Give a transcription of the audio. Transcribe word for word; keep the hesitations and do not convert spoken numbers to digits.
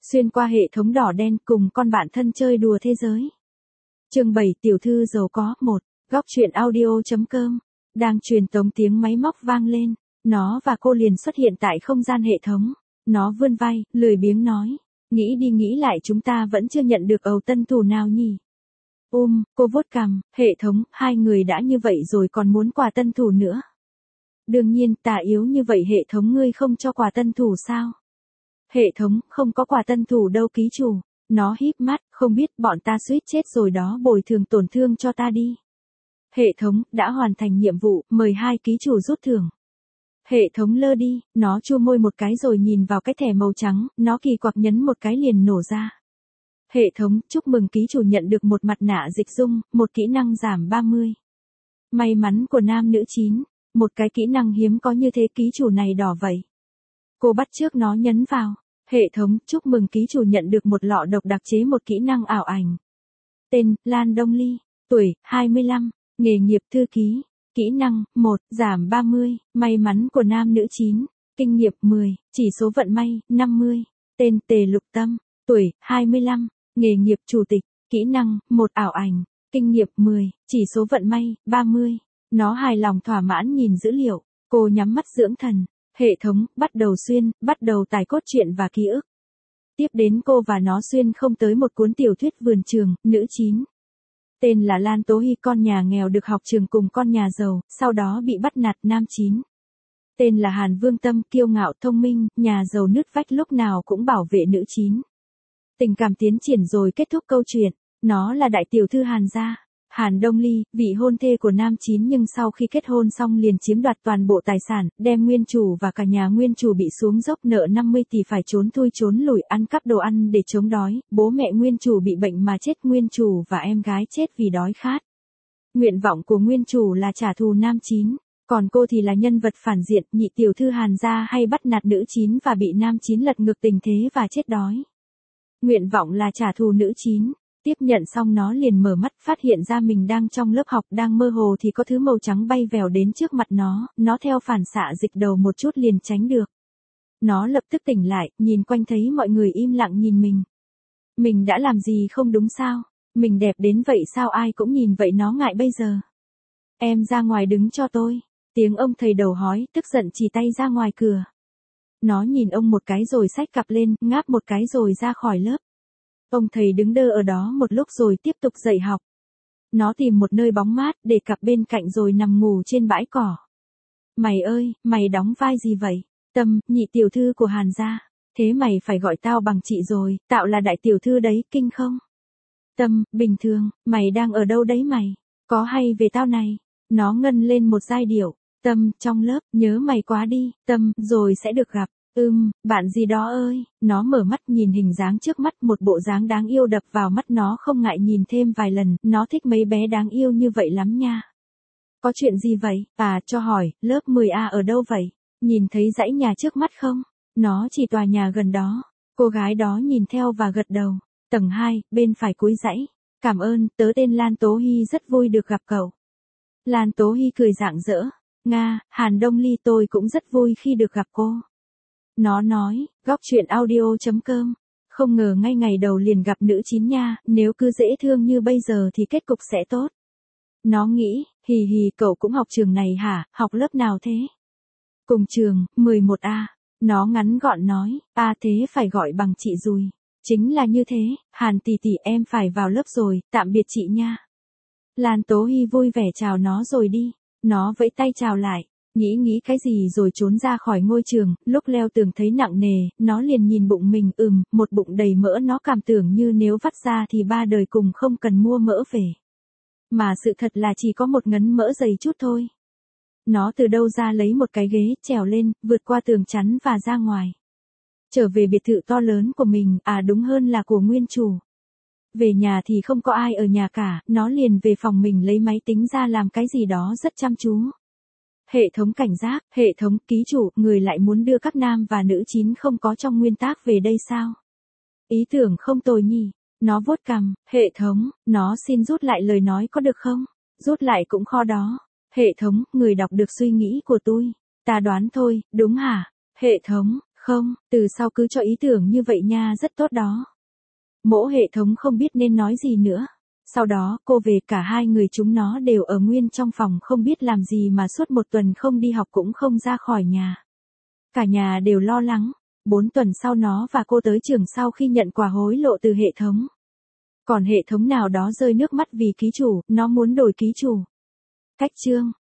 Xuyên qua hệ thống đỏ đen cùng con bạn thân chơi đùa thế giới. Chương bảy tiểu thư giàu có một. Góc truyện audio.com. Đang truyền tống tiếng máy móc vang lên. Nó và cô liền xuất hiện tại không gian hệ thống. Nó vươn vai, lười biếng nói. Nghĩ đi nghĩ lại chúng ta vẫn chưa nhận được ầu tân thủ nào nhỉ. Um, cô vuốt cằm, hệ thống, hai người đã như vậy rồi còn muốn quà tân thủ nữa. Đương nhiên, ta yếu như vậy hệ thống ngươi không cho quà tân thủ sao? Hệ thống, không có quà tân thủ đâu ký chủ. Nó híp mắt, không biết bọn ta suýt chết rồi đó, bồi thường tổn thương cho ta đi. Hệ thống, đã hoàn thành nhiệm vụ, mời hai ký chủ rút thưởng. Hệ thống lơ đi, nó chua môi một cái rồi nhìn vào cái thẻ màu trắng, nó kỳ quặc nhấn một cái liền nổ ra. Hệ thống, chúc mừng ký chủ nhận được một mặt nạ dịch dung, một kỹ năng giảm ba mươi. May mắn của nam nữ chín, một cái kỹ năng hiếm có như thế ký chủ này đỏ vậy. Cô bắt trước nó nhấn vào. Hệ thống, chúc mừng ký chủ nhận được một lọ độc đặc chế một kỹ năng ảo ảnh. Tên, Lan Đông Ly. Tuổi, hai mươi lăm. Nghề nghiệp thư ký. Kỹ năng, một, giảm ba mươi. May mắn của nam nữ chín. Kinh nghiệm mười. Chỉ số vận may, năm mươi. Tên, Tề Lục Tâm. Tuổi, hai mươi lăm. Nghề nghiệp chủ tịch. Kỹ năng, một ảo ảnh. Kinh nghiệm mười. Chỉ số vận may, ba mươi. Nó hài lòng thỏa mãn nhìn dữ liệu. Cô nhắm mắt dưỡng thần. Hệ thống, bắt đầu xuyên, bắt đầu tải cốt truyện và ký ức. Tiếp đến cô và nó xuyên không tới một cuốn tiểu thuyết vườn trường, nữ chín. Tên là Lan Tố Hy, con nhà nghèo được học trường cùng con nhà giàu, sau đó bị bắt nạt, nam chín. Tên là Hàn Vương Tâm, kiêu ngạo thông minh, nhà giàu nứt vách lúc nào cũng bảo vệ, nữ chín. Tình cảm tiến triển rồi kết thúc câu chuyện, nó là đại tiểu thư Hàn gia. Hàn Đông Ly, vị hôn thê của nam chín nhưng sau khi kết hôn xong liền chiếm đoạt toàn bộ tài sản, đem nguyên chủ và cả nhà nguyên chủ bị xuống dốc nợ năm mươi tỷ phải trốn thui trốn lủi ăn cắp đồ ăn để chống đói, bố mẹ nguyên chủ bị bệnh mà chết, nguyên chủ và em gái chết vì đói khát. Nguyện vọng của nguyên chủ là trả thù nam chín, còn cô thì là nhân vật phản diện, nhị tiểu thư Hàn gia hay bắt nạt nữ chín và bị nam chín lật ngược tình thế và chết đói. Nguyện vọng là trả thù nữ chín. Tiếp nhận xong nó liền mở mắt, phát hiện ra mình đang trong lớp học, đang mơ hồ thì có thứ màu trắng bay vèo đến trước mặt nó, nó theo phản xạ dịch đầu một chút liền tránh được. Nó lập tức tỉnh lại, nhìn quanh thấy mọi người im lặng nhìn mình. Mình đã làm gì không đúng sao? Mình đẹp đến vậy sao ai cũng nhìn vậy nó ngại bây giờ? Em ra ngoài đứng cho tôi. Tiếng ông thầy đầu hói, tức giận chỉ tay ra ngoài cửa. Nó nhìn ông một cái rồi xách cặp lên, ngáp một cái rồi ra khỏi lớp. Ông thầy đứng đơ ở đó một lúc rồi tiếp tục dạy học. Nó tìm một nơi bóng mát, để cặp bên cạnh rồi nằm ngủ trên bãi cỏ. Mày ơi, mày đóng vai gì vậy? Tâm, nhị tiểu thư của Hàn gia. Thế mày phải gọi tao bằng chị rồi, tạo là đại tiểu thư đấy, kinh không? Tâm, bình thường, mày đang ở đâu đấy mày? Có hay về tao này? Nó ngân lên một giai điệu. Tâm, trong lớp, nhớ mày quá đi, Tâm, rồi sẽ được gặp. Ừm, bạn gì đó ơi, nó mở mắt nhìn hình dáng trước mắt, một bộ dáng đáng yêu đập vào mắt nó không ngại nhìn thêm vài lần, nó thích mấy bé đáng yêu như vậy lắm nha. Có chuyện gì vậy? À, cho hỏi, lớp mười A ở đâu vậy? Nhìn thấy dãy nhà trước mắt không? Nó chỉ tòa nhà gần đó. Cô gái đó nhìn theo và gật đầu. Tầng hai, bên phải cuối dãy. Cảm ơn, tớ tên Lan Tố Hy, rất vui được gặp cậu. Lan Tố Hy cười rạng rỡ. Nga, Hàn Đông Ly, tôi cũng rất vui khi được gặp cô. Nó nói, góc truyện audio.com. Không ngờ ngay ngày đầu liền gặp nữ chín nha, nếu cứ dễ thương như bây giờ thì kết cục sẽ tốt. Nó nghĩ, hì hì, cậu cũng học trường này hả, học lớp nào thế? Cùng trường, mười một A. Nó ngắn gọn nói, à thế phải gọi bằng chị rồi. Chính là như thế, Hàn tỷ tỷ em phải vào lớp rồi, tạm biệt chị nha. Lan Tố Hy vui vẻ chào nó rồi đi. Nó vẫy tay chào lại. Nghĩ nghĩ cái gì rồi trốn ra khỏi ngôi trường, lúc leo tường thấy nặng nề, nó liền nhìn bụng mình, ừm, một bụng đầy mỡ, nó cảm tưởng như nếu vắt ra thì ba đời cùng không cần mua mỡ về. Mà sự thật là chỉ có một ngấn mỡ dày chút thôi. Nó từ đâu ra lấy một cái ghế, trèo lên, vượt qua tường chắn và ra ngoài. Trở về biệt thự to lớn của mình, à đúng hơn là của nguyên chủ. Về nhà thì không có ai ở nhà cả, nó liền về phòng mình lấy máy tính ra làm cái gì đó rất chăm chú. Hệ thống cảnh giác, hệ thống ký chủ, người lại muốn đưa các nam và nữ chín không có trong nguyên tác về đây sao? Ý tưởng không tồi nhỉ, nó vuốt cằm, hệ thống, nó xin rút lại lời nói có được không? Rút lại cũng khó đó. Hệ thống, người đọc được suy nghĩ của tôi. Ta đoán thôi, đúng hả? Hệ thống, Không, từ sau cứ cho ý tưởng như vậy nha, rất tốt đó. Mỗ hệ thống không biết nên nói gì nữa. Sau đó cô về, cả hai người chúng nó đều ở nguyên trong phòng không biết làm gì mà suốt một tuần không đi học cũng không ra khỏi nhà. Cả nhà đều lo lắng. Bốn tuần sau nó và cô tới trường sau khi nhận quà hối lộ từ hệ thống. Còn hệ thống nào đó rơi nước mắt vì ký chủ, nó muốn đổi ký chủ. Cách chương